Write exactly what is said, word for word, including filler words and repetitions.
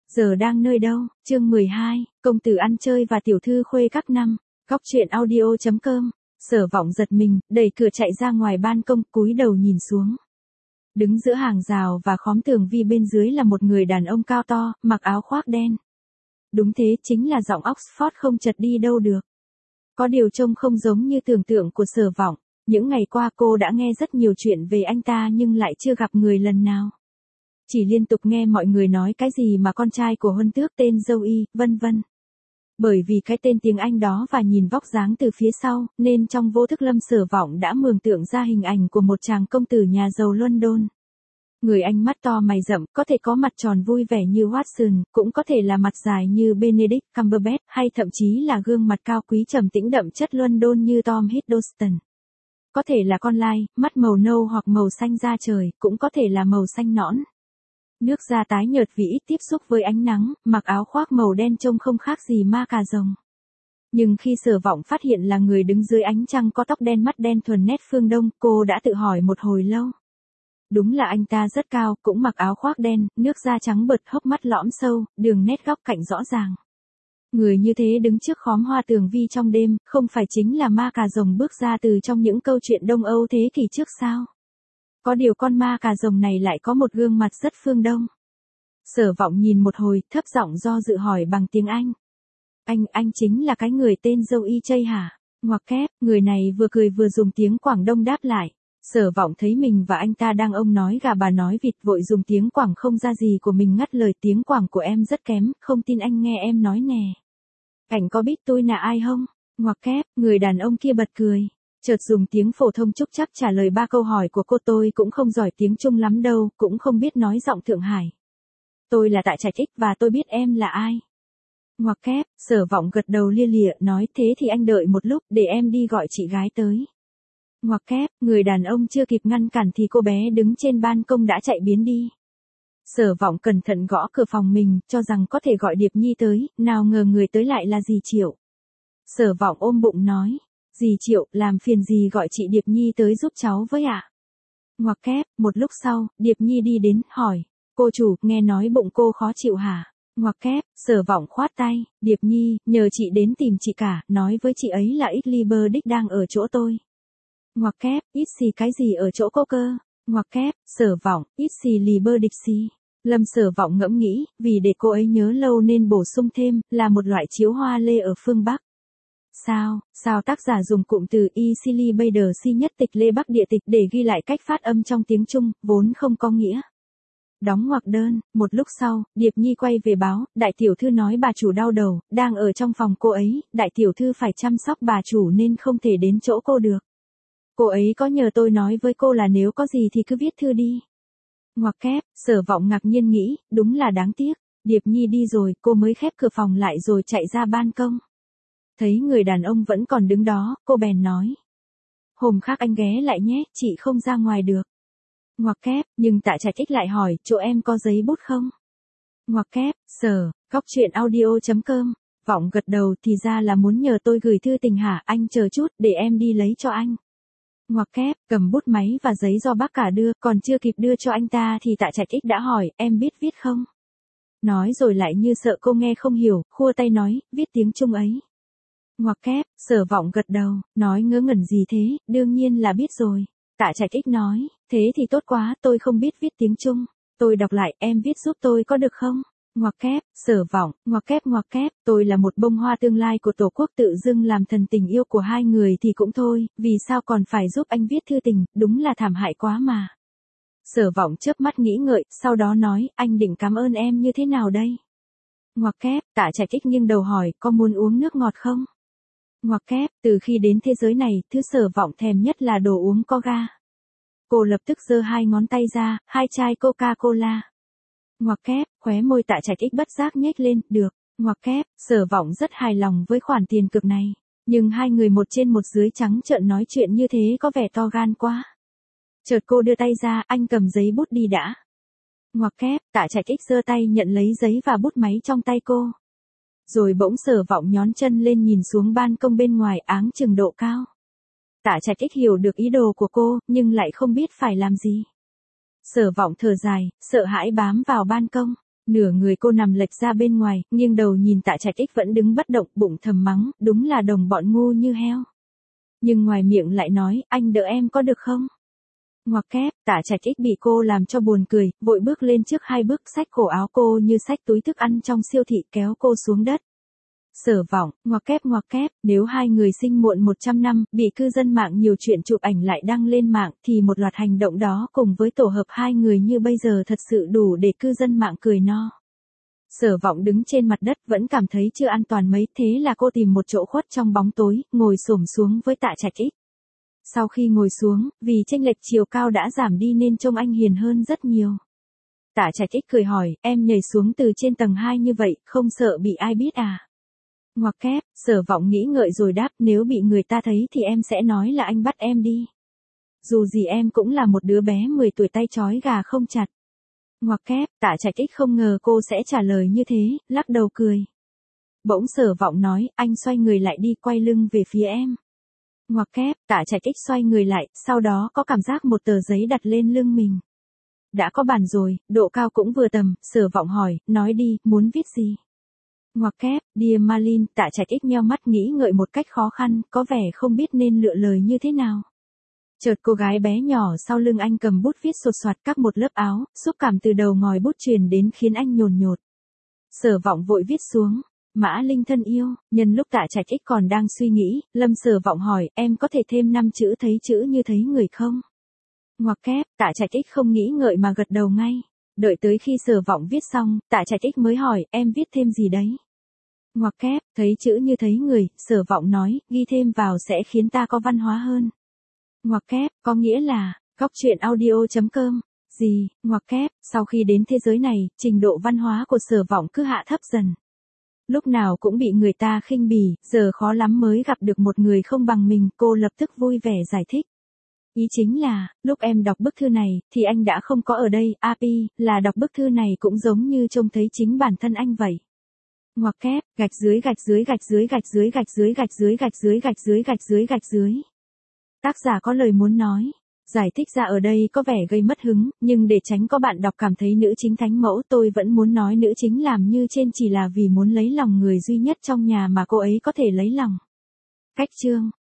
Giờ đang nơi đâu? Chương mười hai, công tử ăn chơi và tiểu thư khuê các năm. Góc truyện audio chấm com. Sở Vọng giật mình, đẩy cửa chạy ra ngoài ban công, cúi đầu nhìn xuống. Đứng giữa hàng rào và khóm tường vi bên dưới là một người đàn ông cao to, mặc áo khoác đen. Đúng thế, chính là giọng Oxford không chật đi đâu được. Có điều trông không giống như tưởng tượng của Sở Vọng. Những ngày qua cô đã nghe rất nhiều chuyện về anh ta nhưng lại chưa gặp người lần nào. Chỉ liên tục nghe mọi người nói cái gì mà con trai của huân tước tên Joey, vân vân. Bởi vì cái tên tiếng Anh đó và nhìn vóc dáng từ phía sau, nên trong vô thức Lâm Sở Vọng đã mường tượng ra hình ảnh của một chàng công tử nhà giàu London. Người Anh mắt to mày rậm, có thể có mặt tròn vui vẻ như Watson, cũng có thể là mặt dài như Benedict Cumberbatch, hay thậm chí là gương mặt cao quý trầm tĩnh đậm chất London như Tom Hiddleston. Có thể là con lai, mắt màu nâu hoặc màu xanh da trời, cũng có thể là màu xanh nõn. Nước da tái nhợt vì ít tiếp xúc với ánh nắng, mặc áo khoác màu đen trông không khác gì ma cà rồng. Nhưng khi Sở Vọng phát hiện là người đứng dưới ánh trăng có tóc đen mắt đen thuần nét phương Đông, cô đã tự hỏi một hồi lâu. Đúng là anh ta rất cao, cũng mặc áo khoác đen, nước da trắng bợt, hốc mắt lõm sâu, đường nét góc cạnh rõ ràng. Người như thế đứng trước khóm hoa tường vi trong đêm, không phải chính là ma cà rồng bước ra từ trong những câu chuyện Đông Âu thế kỷ trước sao? Có điều con ma cà rồng này lại có một gương mặt rất phương Đông. Sở Vọng nhìn một hồi, thấp giọng do dự hỏi bằng tiếng Anh. Anh, anh chính là cái người tên Joey Chay hả? Ngoặc kép, người này vừa cười vừa dùng tiếng Quảng Đông đáp lại. Sở Vọng thấy mình và anh ta đang ông nói gà bà nói vịt, vội dùng tiếng Quảng không ra gì của mình ngắt lời. Tiếng Quảng của em rất kém, không tin anh nghe em nói nè. Anh có biết tôi là ai không? Ngoặc kép, người đàn ông kia bật cười. Chợt dùng tiếng phổ thông trúc chắc trả lời ba câu hỏi của cô. Tôi cũng không giỏi tiếng Trung lắm đâu, cũng không biết nói giọng Thượng Hải. Tôi là Tạ Trạch Ích và tôi biết em là ai. Ngoặc kép, Sở Vọng gật đầu lia lịa, nói thế thì anh đợi một lúc để em đi gọi chị gái tới. Ngoặc kép, người đàn ông chưa kịp ngăn cản thì cô bé đứng trên ban công đã chạy biến đi. Sở Vọng cẩn thận gõ cửa phòng mình, cho rằng có thể gọi Điệp Nhi tới, nào ngờ người tới lại là dì Triệu. Sở Vọng ôm bụng nói. Dì Triệu, làm phiền dì gọi chị Điệp Nhi tới giúp cháu với ạ. À? Ngoặc kép, một lúc sau, Điệp Nhi đi đến, hỏi. Cô chủ, nghe nói bụng cô khó chịu hả? Ngoặc kép, Sở Vọng khoát tay. Điệp Nhi, nhờ chị đến tìm chị cả, nói với chị ấy là Xliberdick đang ở chỗ tôi. Ngoặc kép, ít xì cái gì ở chỗ cô cơ? Ngoặc kép, Sở Vọng, ít xì Liberdick xì. Lâm Sở Vọng ngẫm nghĩ, vì để cô ấy nhớ lâu nên bổ sung thêm, là một loại chiếu hoa lê ở phương Bắc. Sao, sao tác giả dùng cụm từ Xliberdick nhất tịch Lê Bắc địa tịch để ghi lại cách phát âm trong tiếng Trung, vốn không có nghĩa. Đóng ngoặc đơn, một lúc sau, Điệp Nhi quay về báo, đại tiểu thư nói bà chủ đau đầu, đang ở trong phòng cô ấy, đại tiểu thư phải chăm sóc bà chủ nên không thể đến chỗ cô được. Cô ấy có nhờ tôi nói với cô là nếu có gì thì cứ viết thư đi. Ngoặc kép, Sở Vọng ngạc nhiên nghĩ, đúng là đáng tiếc, Điệp Nhi đi rồi, cô mới khép cửa phòng lại rồi chạy ra ban công. Thấy người đàn ông vẫn còn đứng đó, cô bèn nói. Hôm khác anh ghé lại nhé, chị không ra ngoài được. Ngoặc kép, nhưng Tạ Trạch Ích lại hỏi, chỗ em có giấy bút không? Ngoặc kép, Sở, góc truyện audio chấm com. Vọng gật đầu, thì ra là muốn nhờ tôi gửi thư tình hả, anh chờ chút, để em đi lấy cho anh. Ngoặc kép, cầm bút máy và giấy do bác cả đưa, còn chưa kịp đưa cho anh ta thì Tạ Trạch Ích đã hỏi, em biết viết không? Nói rồi lại như sợ cô nghe không hiểu, khua tay nói, viết tiếng Trung ấy. Ngoặc kép, Sở Vọng gật đầu, nói ngớ ngẩn gì thế, đương nhiên là biết rồi. Tạ Trạch Ích nói, thế thì tốt quá, tôi không biết viết tiếng Trung. Tôi đọc lại, em viết giúp tôi có được không? Ngoặc kép, Sở Vọng, ngoặc kép ngoặc kép, tôi là một bông hoa tương lai của Tổ quốc tự dưng làm thần tình yêu của hai người thì cũng thôi, vì sao còn phải giúp anh viết thư tình, đúng là thảm hại quá mà. Sở Vọng chớp mắt nghĩ ngợi, sau đó nói, anh định cảm ơn em như thế nào đây? Ngoặc kép, Tạ Trạch Ích nghiêng đầu hỏi, có muốn uống nước ngọt không? Ngoặc kép, từ khi đến thế giới này, thứ Sở Vọng thèm nhất là đồ uống có ga. Cô lập tức giơ hai ngón tay ra, hai chai Coca-Cola. Ngoặc kép, khóe môi Tạ Trạch Ích bất giác nhếch lên, được. Ngoặc kép, Sở Vọng rất hài lòng với khoản tiền cược này. Nhưng hai người một trên một dưới trắng trợn nói chuyện như thế có vẻ to gan quá. Chợt cô đưa tay ra, anh cầm giấy bút đi đã. Ngoặc kép, Tạ Trạch Ích giơ tay nhận lấy giấy và bút máy trong tay cô. Rồi bỗng Sở Vọng nhón chân lên nhìn xuống ban công bên ngoài áng chừng độ cao. Tạ Trạch Ích hiểu được ý đồ của cô, nhưng lại không biết phải làm gì. Sở Vọng thở dài, sợ hãi bám vào ban công. Nửa người cô nằm lệch ra bên ngoài, nghiêng đầu nhìn Tạ Trạch Ích vẫn đứng bất động, bụng thầm mắng, đúng là đồng bọn ngu như heo. Nhưng ngoài miệng lại nói, anh đỡ em có được không? Ngoặc kép, Tạ Trạch Ích bị cô làm cho buồn cười, vội bước lên trước hai bước xách cổ áo cô như xách túi thức ăn trong siêu thị kéo cô xuống đất. Sở Vọng, ngoặc kép ngoặc kép, nếu hai người sinh muộn một trăm năm, bị cư dân mạng nhiều chuyện chụp ảnh lại đăng lên mạng thì một loạt hành động đó cùng với tổ hợp hai người như bây giờ thật sự đủ để cư dân mạng cười no. Sở Vọng đứng trên mặt đất vẫn cảm thấy chưa an toàn mấy, thế là cô tìm một chỗ khuất trong bóng tối, ngồi xổm xuống với Tạ Trạch Ích. Sau khi ngồi xuống, vì chênh lệch chiều cao đã giảm đi nên trông anh hiền hơn rất nhiều. Tạ Trạch Ích cười hỏi, em nhảy xuống từ trên tầng hai như vậy, không sợ bị ai biết à? Ngoặc kép, Sở Vọng nghĩ ngợi rồi đáp, nếu bị người ta thấy thì em sẽ nói là anh bắt em đi. Dù gì em cũng là một đứa bé mười tuổi tay trói gà không chặt. Ngoặc kép, Tạ Trạch Ích không ngờ cô sẽ trả lời như thế, lắc đầu cười. Bỗng Sở Vọng nói, anh xoay người lại đi, quay lưng về phía em. Ngoặc kép, Tạ Trạch Ích xoay người lại, sau đó có cảm giác một tờ giấy đặt lên lưng mình. Đã có bàn rồi, độ cao cũng vừa tầm, Sở Vọng hỏi, nói đi, muốn viết gì? Ngoặc kép, Dear Marlene, Tạ Trạch Ích nheo mắt nghĩ ngợi một cách khó khăn, có vẻ không biết nên lựa lời như thế nào. Chợt cô gái bé nhỏ sau lưng anh cầm bút viết sột soạt các một lớp áo, xúc cảm từ đầu ngòi bút truyền đến khiến anh nhồn nhột. Sở Vọng vội viết xuống, Mã Linh thân yêu, nhân lúc Tạ Trạch Ích còn đang suy nghĩ, Lâm Sở Vọng hỏi, em có thể thêm năm chữ thấy chữ như thấy người không? Ngoặc kép, Tạ Trạch Ích không nghĩ ngợi mà gật đầu ngay. Đợi tới khi Sở Vọng viết xong, Tạ Trạch Ích mới hỏi, em viết thêm gì đấy? Ngoặc kép, thấy chữ như thấy người, Sở Vọng nói, ghi thêm vào sẽ khiến ta có văn hóa hơn. Ngoặc kép, có nghĩa là, góc truyện audio chấm com. Gì, ngoặc kép, sau khi đến thế giới này, trình độ văn hóa của Sở Vọng cứ hạ thấp dần. Lúc nào cũng bị người ta khinh bỉ, giờ khó lắm mới gặp được một người không bằng mình, cô lập tức vui vẻ giải thích. Ý chính là, lúc em đọc bức thư này, thì anh đã không có ở đây, a pê, là đọc bức thư này cũng giống như trông thấy chính bản thân anh vậy. Ngoặc kép, gạch dưới gạch dưới gạch dưới gạch dưới gạch dưới gạch dưới gạch dưới gạch dưới gạch dưới gạch dưới. Tác giả có lời muốn nói. Giải thích ra ở đây có vẻ gây mất hứng, nhưng để tránh có bạn đọc cảm thấy nữ chính thánh mẫu, tôi vẫn muốn nói nữ chính làm như trên chỉ là vì muốn lấy lòng người duy nhất trong nhà mà cô ấy có thể lấy lòng. Cách chương